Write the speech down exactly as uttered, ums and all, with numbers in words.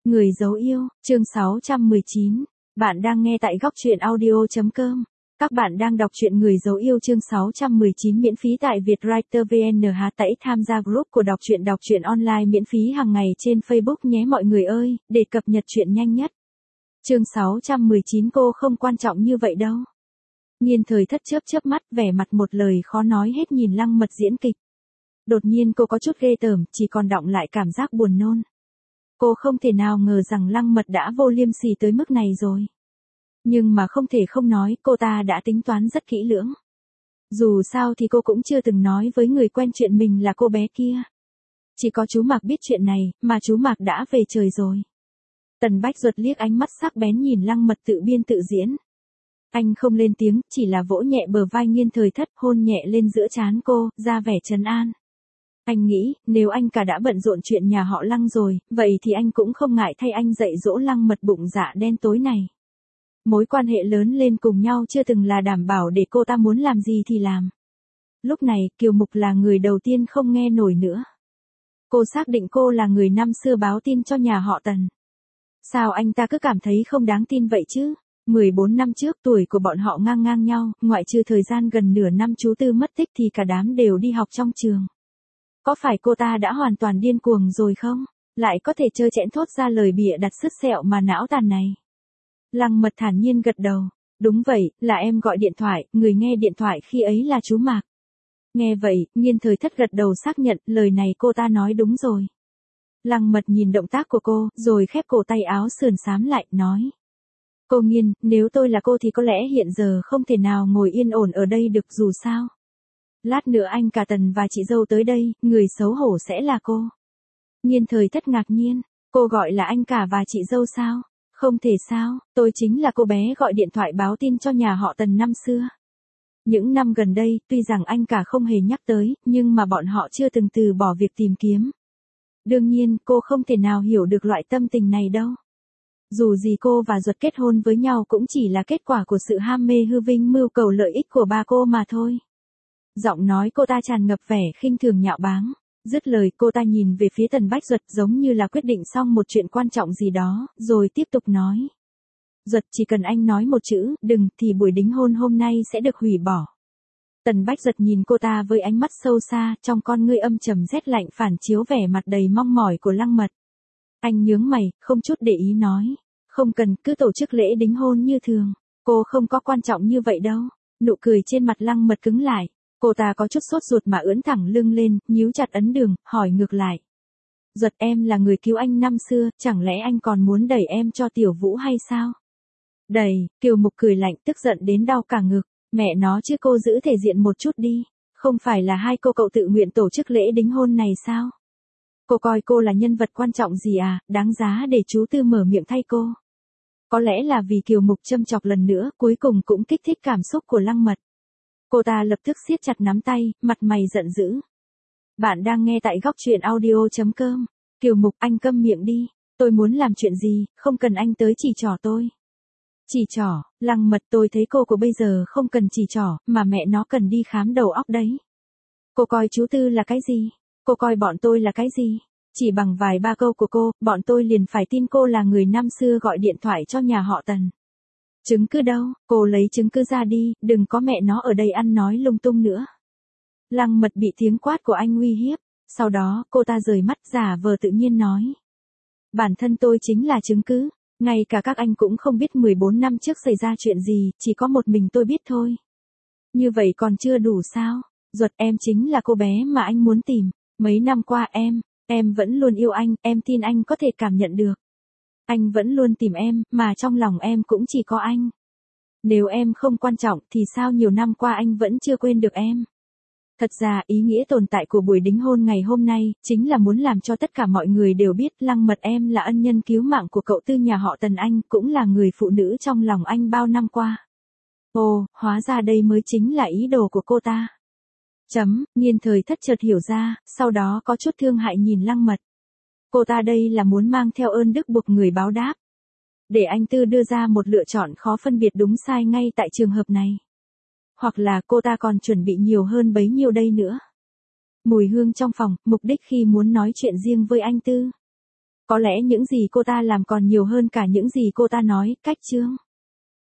Người dấu yêu, chương sáu trăm mười chín. Bạn đang nghe tại góc truyện audio chấm com. Các bạn đang đọc truyện Người dấu yêu chương sáu trăm mười chín miễn phí tại Vietwriter vê en. Hãy tải tham gia group của đọc truyện đọc truyện online miễn phí hàng ngày trên Facebook nhé mọi người ơi, để cập nhật truyện nhanh nhất. Chương sáu trăm mười chín cô không quan trọng như vậy đâu. Nhiên thời thất chớp chớp mắt vẻ mặt một lời khó nói hết nhìn Lăng Mật diễn kịch. Đột nhiên cô có chút ghê tởm, chỉ còn đọng lại cảm giác buồn nôn. Cô không thể nào ngờ rằng Lăng Mật đã vô liêm sỉ tới mức này rồi. Nhưng mà không thể không nói, cô ta đã tính toán rất kỹ lưỡng. Dù sao thì cô cũng chưa từng nói với người quen chuyện mình là cô bé kia. Chỉ có chú Mạc biết chuyện này, mà chú Mạc đã về trời rồi. Tần Bách Duật liếc ánh mắt sắc bén nhìn Lăng Mật tự biên tự diễn. Anh không lên tiếng, chỉ là vỗ nhẹ bờ vai Nhiên thời thất, hôn nhẹ lên giữa trán cô, ra vẻ trấn an. Anh nghĩ, nếu anh cả đã bận rộn chuyện nhà họ Lăng rồi, vậy thì anh cũng không ngại thay anh dạy dỗ Lăng Mật bụng dạ đen tối này. Mối quan hệ lớn lên cùng nhau chưa từng là đảm bảo để cô ta muốn làm gì thì làm. Lúc này, Kiều Mục là người đầu tiên không nghe nổi nữa. Cô xác định cô là người năm xưa báo tin cho nhà họ Tần. Sao anh ta cứ cảm thấy không đáng tin vậy chứ? mười bốn năm trước tuổi của bọn họ ngang ngang nhau, ngoại trừ thời gian gần nửa năm chú Tư mất tích thì cả đám đều đi học trong trường. Có phải cô ta đã hoàn toàn điên cuồng rồi không? Lại có thể trơ trẽn thốt ra lời bịa đặt sứt sẹo mà não tàn này. Lăng Mật thản nhiên gật đầu. Đúng vậy, là em gọi điện thoại, người nghe điện thoại khi ấy là chú Mạc. Nghe vậy, Nhiên thời thất gật đầu xác nhận lời này cô ta nói đúng rồi. Lăng Mật nhìn động tác của cô, rồi khép cổ tay áo sườn xám lại, nói. Cô Nhiên, nếu tôi là cô thì có lẽ hiện giờ không thể nào ngồi yên ổn ở đây được dù sao. Lát nữa anh cả Tần và chị dâu tới đây, người xấu hổ sẽ là cô. Nhiên thời thất ngạc nhiên, cô gọi là anh cả và chị dâu sao? Không thể sao, tôi chính là cô bé gọi điện thoại báo tin cho nhà họ Tần năm xưa. Những năm gần đây, tuy rằng anh cả không hề nhắc tới, nhưng mà bọn họ chưa từng từ bỏ việc tìm kiếm. Đương nhiên, cô không thể nào hiểu được loại tâm tình này đâu. Dù gì cô và Duật kết hôn với nhau cũng chỉ là kết quả của sự ham mê hư vinh mưu cầu lợi ích của ba cô mà thôi. Giọng nói cô ta tràn ngập vẻ khinh thường nhạo báng. Dứt lời cô ta nhìn về phía Tần Bách Duật giống như là quyết định xong một chuyện quan trọng gì đó, rồi tiếp tục nói. Duật, chỉ cần anh nói một chữ, đừng, thì buổi đính hôn hôm nay sẽ được hủy bỏ. Tần Bách Duật nhìn cô ta với ánh mắt sâu xa, trong con ngươi âm trầm rét lạnh phản chiếu vẻ mặt đầy mong mỏi của Lăng Mật. Anh nhướng mày, không chút để ý nói. Không cần, cứ tổ chức lễ đính hôn như thường. Cô không có quan trọng như vậy đâu. Nụ cười trên mặt Lăng Mật cứng lại. Cô ta có chút sốt ruột mà ưỡn thẳng lưng lên, nhíu chặt ấn đường, hỏi ngược lại. Duật, em là người cứu anh năm xưa, chẳng lẽ anh còn muốn đẩy em cho Tiểu Vũ hay sao? Đẩy, Kiều Mục cười lạnh tức giận đến đau cả ngực. Mẹ nó chứ cô giữ thể diện một chút đi. Không phải là hai cô cậu tự nguyện tổ chức lễ đính hôn này sao? Cô coi cô là nhân vật quan trọng gì à, đáng giá để chú Tư mở miệng thay cô. Có lẽ là vì Kiều Mục châm chọc lần nữa, cuối cùng cũng kích thích cảm xúc của Lăng Mật. Cô ta lập tức siết chặt nắm tay, mặt mày giận dữ. Bạn đang nghe tại góc truyện audio chấm com. Kiều Mục, anh câm miệng đi. Tôi muốn làm chuyện gì, không cần anh tới chỉ trỏ tôi. Chỉ trỏ, Lăng Mật, tôi thấy cô của bây giờ không cần chỉ trỏ, mà mẹ nó cần đi khám đầu óc đấy. Cô coi chú Tư là cái gì? Cô coi bọn tôi là cái gì? Chỉ bằng vài ba câu của cô, bọn tôi liền phải tin cô là người năm xưa gọi điện thoại cho nhà họ Tần. Chứng cứ đâu, cô lấy chứng cứ ra đi, đừng có mẹ nó ở đây ăn nói lung tung nữa. Lăng Mật bị tiếng quát của anh uy hiếp, sau đó cô ta rời mắt giả vờ tự nhiên nói. Bản thân tôi chính là chứng cứ, ngay cả các anh cũng không biết mười bốn năm trước xảy ra chuyện gì, chỉ có một mình tôi biết thôi. Như vậy còn chưa đủ sao? Duật, em chính là cô bé mà anh muốn tìm, mấy năm qua em, em vẫn luôn yêu anh, em tin anh có thể cảm nhận được. Anh vẫn luôn tìm em, mà trong lòng em cũng chỉ có anh. Nếu em không quan trọng thì sao nhiều năm qua anh vẫn chưa quên được em. Thật ra ý nghĩa tồn tại của buổi đính hôn ngày hôm nay, chính là muốn làm cho tất cả mọi người đều biết Lăng Mật em là ân nhân cứu mạng của cậu Tư nhà họ Tần anh, cũng là người phụ nữ trong lòng anh bao năm qua. Ồ, hóa ra đây mới chính là ý đồ của cô ta. Chấm, Nhiên thời thất chợt hiểu ra, sau đó có chút thương hại nhìn Lăng Mật. Cô ta đây là muốn mang theo ơn đức buộc người báo đáp. Để anh Tư đưa ra một lựa chọn khó phân biệt đúng sai ngay tại trường hợp này. Hoặc là cô ta còn chuẩn bị nhiều hơn bấy nhiêu đây nữa. Mùi hương trong phòng, mục đích khi muốn nói chuyện riêng với anh Tư. Có lẽ những gì cô ta làm còn nhiều hơn cả những gì cô ta nói, cách chương.